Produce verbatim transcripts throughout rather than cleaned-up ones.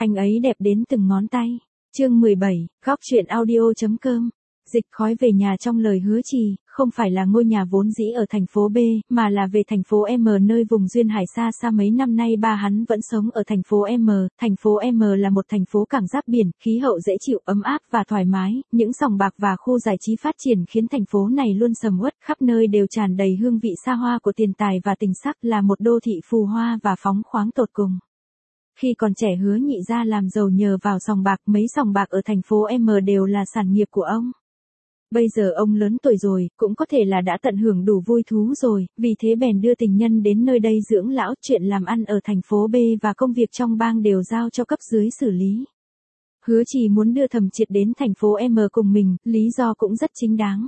Anh ấy đẹp đến từng ngón tay. Chương mười bảy, góc truyện audio.com. Dịch khói về nhà trong lời Hứa Trì, không phải là ngôi nhà vốn dĩ ở thành phố B, mà là về thành phố M nơi vùng duyên hải xa xa mấy năm nay ba hắn vẫn sống ở thành phố M. Thành phố M là một thành phố cảng giáp biển, khí hậu dễ chịu, ấm áp và thoải mái, những sòng bạc và khu giải trí phát triển khiến thành phố này luôn sầm uất, khắp nơi đều tràn đầy hương vị xa hoa của tiền tài và tình sắc, là một đô thị phù hoa và phóng khoáng tột cùng. Khi còn trẻ Hứa Nhị gia làm giàu nhờ vào sòng bạc, mấy sòng bạc ở thành phố M đều là sản nghiệp của ông. Bây giờ ông lớn tuổi rồi, cũng có thể là đã tận hưởng đủ vui thú rồi, vì thế bèn đưa tình nhân đến nơi đây dưỡng lão, chuyện làm ăn ở thành phố B và công việc trong bang đều giao cho cấp dưới xử lý. Hứa Trì muốn đưa Thẩm Triệt đến thành phố M cùng mình, lý do cũng rất chính đáng.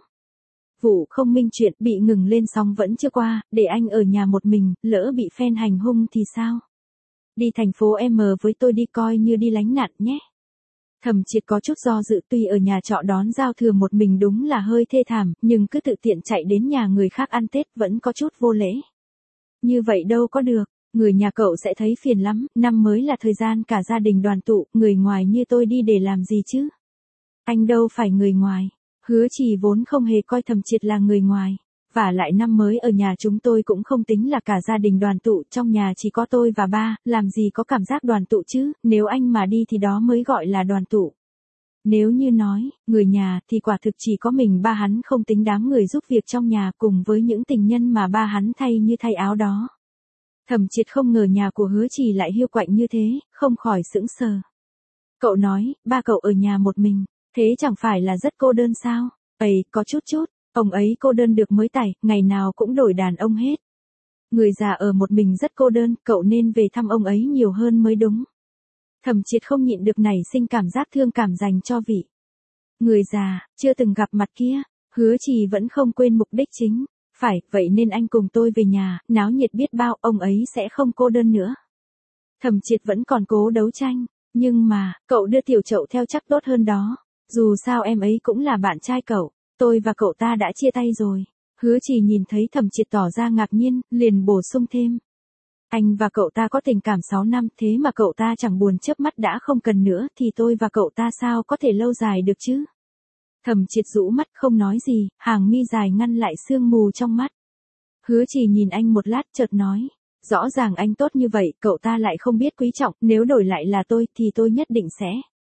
Vụ không minh chuyện bị ngừng lên sóng vẫn chưa qua, để anh ở nhà một mình, lỡ bị fan hành hung thì sao? Đi thành phố M với tôi đi, coi như đi lánh nạn nhé. Thẩm Triệt có chút do dự, tuy ở nhà trọ đón giao thừa một mình đúng là hơi thê thảm, nhưng cứ tự tiện chạy đến nhà người khác ăn Tết vẫn có chút vô lễ. Như vậy đâu có được, người nhà cậu sẽ thấy phiền lắm, năm mới là thời gian cả gia đình đoàn tụ, người ngoài như tôi đi để làm gì chứ? Anh đâu phải người ngoài. Hứa Trì vốn không hề coi Thẩm Triệt là người ngoài. Và lại năm mới ở nhà chúng tôi cũng không tính là cả gia đình đoàn tụ, trong nhà chỉ có tôi và ba, làm gì có cảm giác đoàn tụ chứ, nếu anh mà đi thì đó mới gọi là đoàn tụ. Nếu như nói, người nhà thì quả thực chỉ có mình ba hắn, không tính đám người giúp việc trong nhà cùng với những tình nhân mà ba hắn thay như thay áo đó. Thẩm Triệt không ngờ nhà của Hứa Trì lại hiu quạnh như thế, không khỏi sững sờ. Cậu nói, ba cậu ở nhà một mình, thế chẳng phải là rất cô đơn sao? Ây, có chút chút. Ông ấy cô đơn được mới tải, ngày nào cũng đổi đàn ông hết. Người già ở một mình rất cô đơn, cậu nên về thăm ông ấy nhiều hơn mới đúng. Thẩm Triệt không nhịn được nảy sinh cảm giác thương cảm dành cho vị người già, chưa từng gặp mặt kia. Hứa Trì vẫn không quên mục đích chính. Phải, vậy nên anh cùng tôi về nhà, náo nhiệt biết bao, ông ấy sẽ không cô đơn nữa. Thẩm Triệt vẫn còn cố đấu tranh, nhưng mà, cậu đưa Tiểu Chậu theo chắc tốt hơn đó. Dù sao em ấy cũng là bạn trai cậu. Tôi và cậu ta đã chia tay rồi. Hứa Trì nhìn thấy Thẩm Triệt tỏ ra ngạc nhiên, liền bổ sung thêm. Anh và cậu ta có tình cảm sáu năm, thế mà cậu ta chẳng buồn chớp mắt đã không cần nữa, thì tôi và cậu ta sao có thể lâu dài được chứ? Thẩm Triệt rũ mắt không nói gì, hàng mi dài ngăn lại sương mù trong mắt. Hứa Trì nhìn anh một lát chợt nói. Rõ ràng anh tốt như vậy, cậu ta lại không biết quý trọng, nếu đổi lại là tôi, thì tôi nhất định sẽ.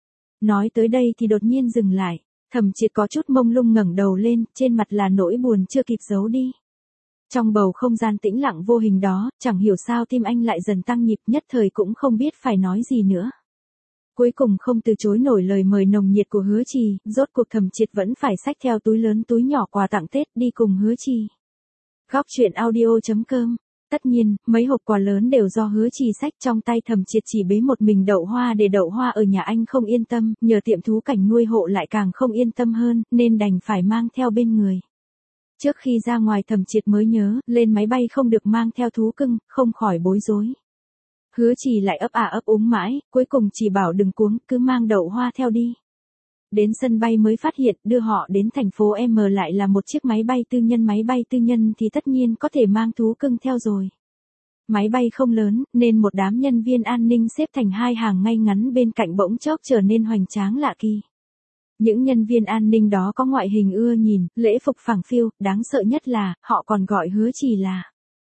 Nói tới đây thì đột nhiên dừng lại. Thẩm Triệt có chút mông lung ngẩng đầu lên, trên mặt là nỗi buồn chưa kịp giấu đi. Trong bầu không gian tĩnh lặng vô hình đó, chẳng hiểu sao tim anh lại dần tăng nhịp, nhất thời cũng không biết phải nói gì nữa. Cuối cùng không từ chối nổi lời mời nồng nhiệt của Hứa Trì, rốt cuộc Thẩm Triệt vẫn phải xách theo túi lớn túi nhỏ quà tặng Tết đi cùng Hứa Trì. Góc truyện audio.com. Tất nhiên, mấy hộp quà lớn đều do Hứa Trì xách trong tay. Thẩm Triệt chỉ bế một mình đậu hoa, để đậu hoa ở nhà anh không yên tâm, nhờ tiệm thú cảnh nuôi hộ lại càng không yên tâm hơn, nên đành phải mang theo bên người. Trước khi ra ngoài Thẩm Triệt mới nhớ, lên máy bay không được mang theo thú cưng, không khỏi bối rối. Hứa Trì lại ấp à ấp úng mãi, cuối cùng chỉ bảo đừng cuống, cứ mang đậu hoa theo đi. Đến sân bay mới phát hiện đưa họ đến thành phố M lại là một chiếc máy bay tư nhân. Máy bay tư nhân thì tất nhiên có thể mang thú cưng theo rồi. Máy bay không lớn, nên một đám nhân viên an ninh xếp thành hai hàng ngay ngắn bên cạnh bỗng chốc trở nên hoành tráng lạ kỳ. Những nhân viên an ninh đó có ngoại hình ưa nhìn, lễ phục phẳng phiu, đáng sợ nhất là, họ còn gọi Hứa Trì là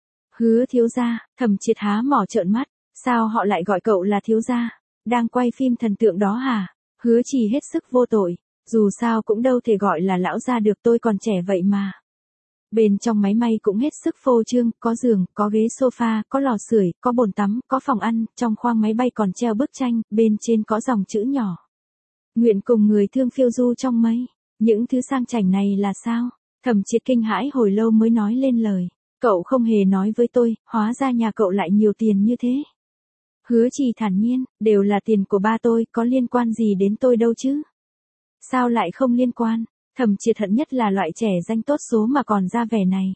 Hứa thiếu gia. Thẩm Triệt há mỏ trợn mắt, sao họ lại gọi cậu là thiếu gia? Đang quay phim thần tượng đó hả? Hứa Trì hết sức vô tội, dù sao cũng đâu thể gọi là lão gia được, tôi còn trẻ vậy mà. Bên trong máy may cũng hết sức phô trương, có giường, có ghế sofa, có lò sưởi, có bồn tắm, có phòng ăn, trong khoang máy bay còn treo bức tranh, bên trên có dòng chữ nhỏ. Nguyện cùng người thương phiêu du trong mây. Những thứ sang chảnh này là sao? Thẩm Triệt kinh hãi hồi lâu mới nói lên lời. Cậu không hề nói với tôi, hóa ra nhà cậu lại nhiều tiền như thế. Hứa Trì thản nhiên, đều là tiền của ba tôi, có liên quan gì đến tôi đâu chứ? Sao lại không liên quan? Thẩm Triệt hận nhất là loại trẻ danh tốt số mà còn ra vẻ này.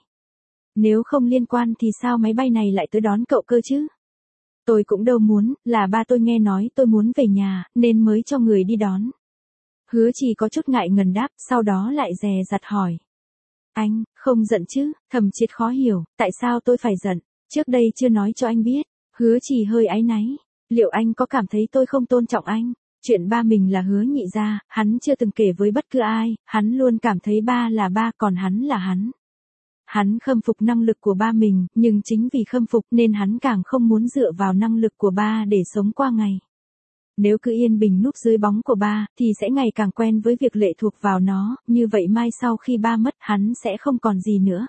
Nếu không liên quan thì sao máy bay này lại tới đón cậu cơ chứ? Tôi cũng đâu muốn, là ba tôi nghe nói tôi muốn về nhà, nên mới cho người đi đón. Hứa Trì có chút ngại ngần đáp, sau đó lại dè dặt hỏi. Anh, không giận chứ? Thẩm Triệt khó hiểu, tại sao tôi phải giận? Trước đây chưa nói cho anh biết. Hứa Trì hơi áy náy. Liệu anh có cảm thấy tôi không tôn trọng anh? Chuyện ba mình là Hứa Nhị gia, hắn chưa từng kể với bất cứ ai, hắn luôn cảm thấy ba là ba còn hắn là hắn. Hắn khâm phục năng lực của ba mình, nhưng chính vì khâm phục nên hắn càng không muốn dựa vào năng lực của ba để sống qua ngày. Nếu cứ yên bình núp dưới bóng của ba, thì sẽ ngày càng quen với việc lệ thuộc vào nó, như vậy mai sau khi ba mất hắn sẽ không còn gì nữa.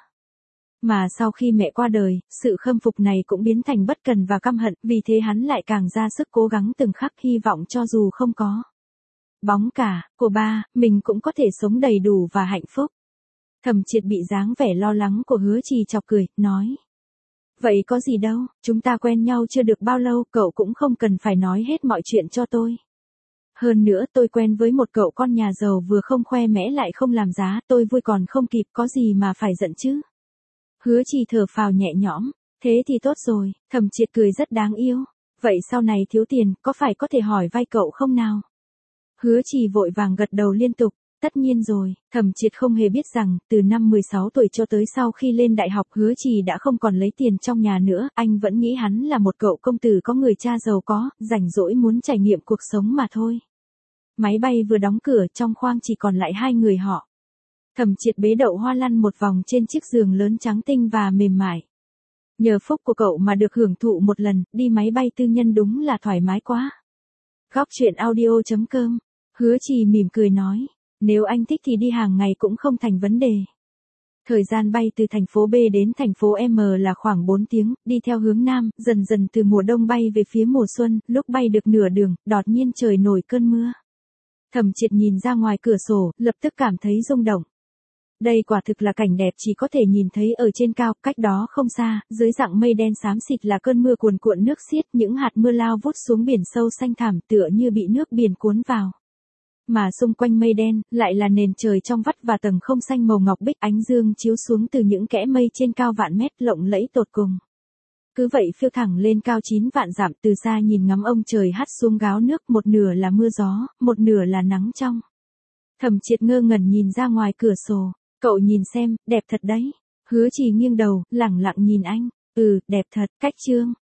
Mà sau khi mẹ qua đời, sự khâm phục này cũng biến thành bất cần và căm hận, vì thế hắn lại càng ra sức cố gắng từng khắc hy vọng cho dù không có bóng cả của ba, mình cũng có thể sống đầy đủ và hạnh phúc. Thẩm Triệt bị dáng vẻ lo lắng của Hứa Trì chọc cười, nói. Vậy có gì đâu, chúng ta quen nhau chưa được bao lâu, cậu cũng không cần phải nói hết mọi chuyện cho tôi. Hơn nữa tôi quen với một cậu con nhà giàu vừa không khoe mẽ lại không làm giá, tôi vui còn không kịp, có gì mà phải giận chứ. Hứa Trì thở phào nhẹ nhõm, thế thì tốt rồi. Thẩm Triệt cười rất đáng yêu. Vậy sau này thiếu tiền, có phải có thể hỏi vay cậu không nào? Hứa Trì vội vàng gật đầu liên tục. Tất nhiên rồi. Thẩm Triệt không hề biết rằng, từ năm mười sáu tuổi cho tới sau khi lên đại học, Hứa Trì đã không còn lấy tiền trong nhà nữa, anh vẫn nghĩ hắn là một cậu công tử có người cha giàu có, rảnh rỗi muốn trải nghiệm cuộc sống mà thôi. Máy bay vừa đóng cửa, trong khoang chỉ còn lại hai người họ. Thẩm Triệt bế Đậu Hoa lăn một vòng trên chiếc giường lớn trắng tinh và mềm mại. Nhờ phúc của cậu mà được hưởng thụ một lần, đi máy bay tư nhân đúng là thoải mái quá. Góc truyện audio chấm com. Hứa Trì mỉm cười nói, nếu anh thích thì đi hàng ngày cũng không thành vấn đề. Thời gian bay từ thành phố B đến thành phố M là khoảng bốn tiếng, đi theo hướng Nam, dần dần từ mùa đông bay về phía mùa xuân, lúc bay được nửa đường, đột nhiên trời nổi cơn mưa. Thẩm Triệt nhìn ra ngoài cửa sổ, lập tức cảm thấy rung động. Đây quả thực là cảnh đẹp chỉ có thể nhìn thấy ở trên cao, cách đó không xa, dưới dạng mây đen xám xịt là cơn mưa cuồn cuộn nước xiết, những hạt mưa lao vút xuống biển sâu xanh thẳm tựa như bị nước biển cuốn vào. Mà xung quanh mây đen, lại là nền trời trong vắt và tầng không xanh màu ngọc bích, ánh dương chiếu xuống từ những kẽ mây trên cao vạn mét lộng lẫy tột cùng. Cứ vậy phiêu thẳng lên cao chín vạn dặm, từ xa nhìn ngắm ông trời hắt xuống gáo nước, một nửa là mưa gió, một nửa là nắng trong. Thẩm Triệt ngơ ngẩn nhìn ra ngoài cửa sổ, cậu nhìn xem, đẹp thật đấy. Hứa Trì nghiêng đầu, lẳng lặng nhìn anh, ừ, đẹp thật, cách chương.